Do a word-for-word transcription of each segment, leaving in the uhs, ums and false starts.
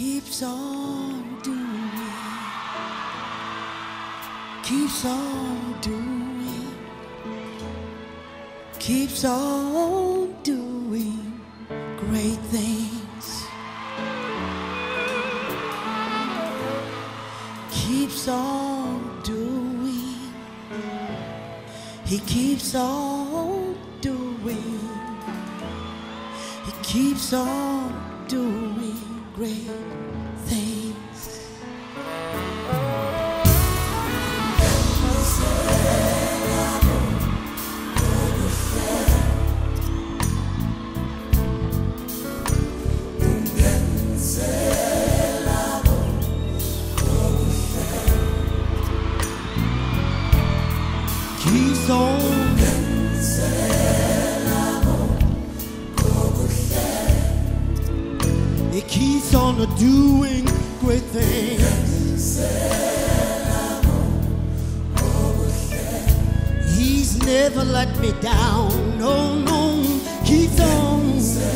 keeps on doing, keeps on doing, keeps on doing great things, keeps on doing, he keeps on doing, he keeps on doing great things. Keeps on, it keeps on doing great things. He's never let me down, no, no, keeps on.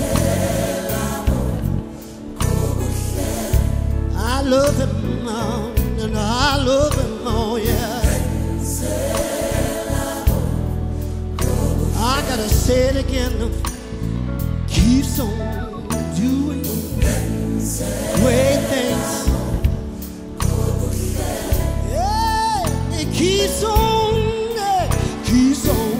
I love him, oh, and I love him, oh yeah. I gotta say it again, keeps on doing great things. Yeah, it keeps on, yeah, keeps on.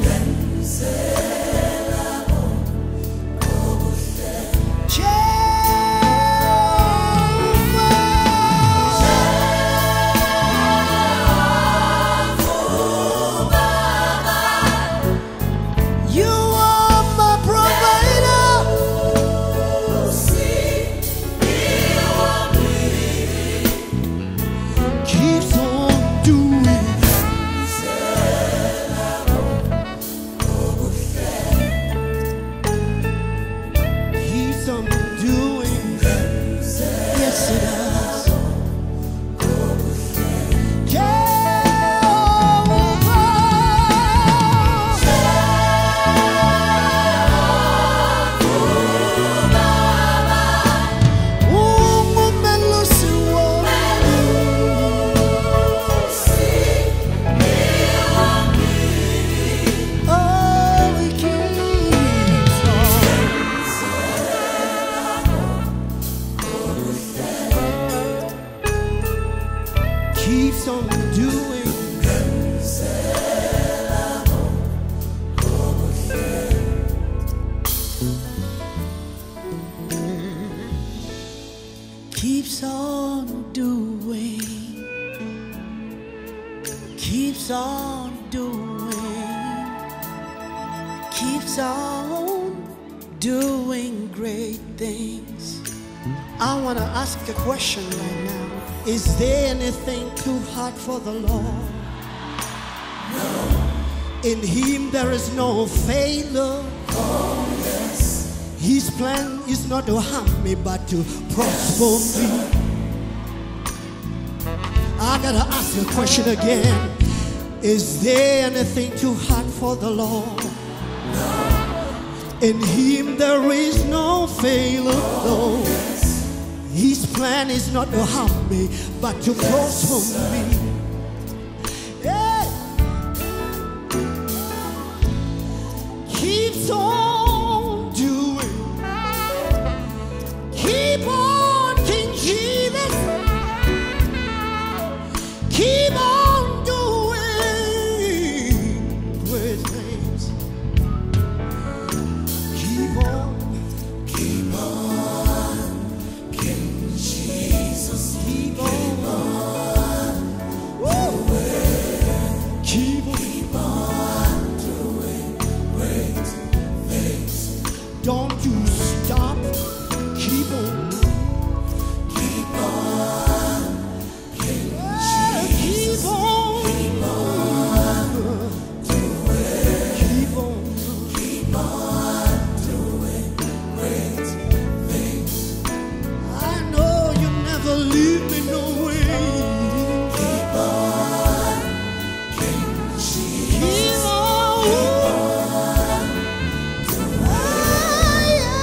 Keeps on doing, keeps on doing, keeps on doing, keeps on doing great things. I want to ask a question right now. Is there anything too hard for the Lord? No. In him there is no failure. Oh, yes. His plan is not to harm me but to prosper me. I gotta ask a question again. Is there anything too hard for the Lord? No. In him there is no failure. Oh, no. Yes. His plan is not to harm me, but to prosper me. Yeah. Keeps on doing, keep on, King Jesus. Keep on doing great things. Keep on, keep on. Keep on, keep on, keep on doing great things. Don't you stop, keep on, keep on, King Jesus. Keep on, keep on doing, keep on, keep on doing great things. I know you never leave me. Keep on, keep on, keep on doing.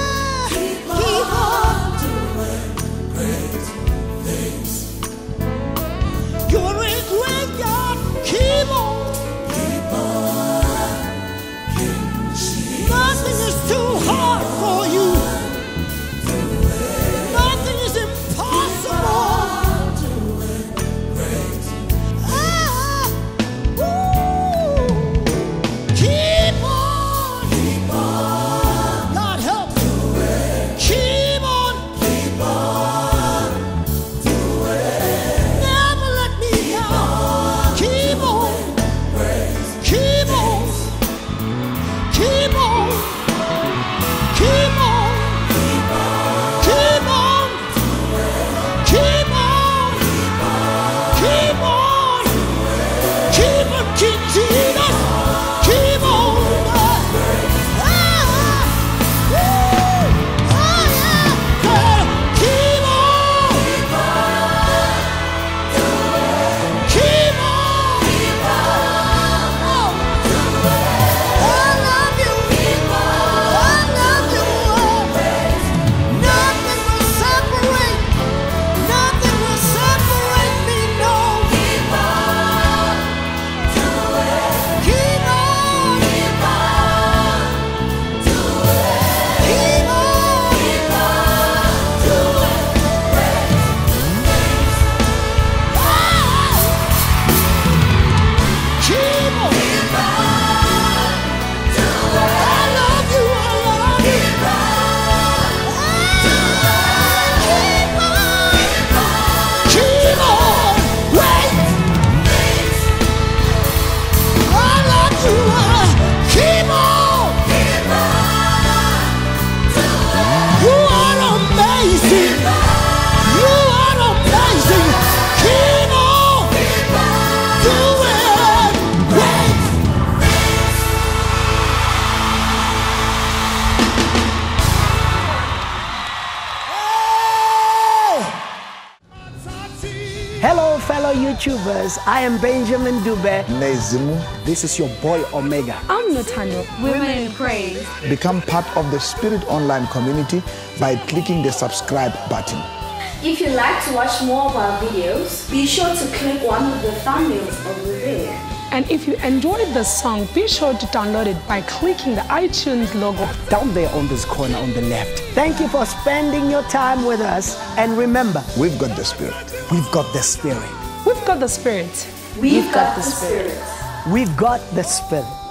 YouTubers. I am Benjamin Dube. Nezimu. This is your boy Omega. I'm Notando. Women in Praise. Become part of the Spirit Online community by clicking the subscribe button. If you'd like to watch more of our videos, be sure to click one of the thumbnails over there. And if you enjoyed the song, be sure to download it by clicking the iTunes logo Down there on this corner on the left. Thank you for spending your time with us. And remember, We've got the Spirit. We've got the Spirit. We've got the Spirit. We've got the Spirit. we've got the Spirit.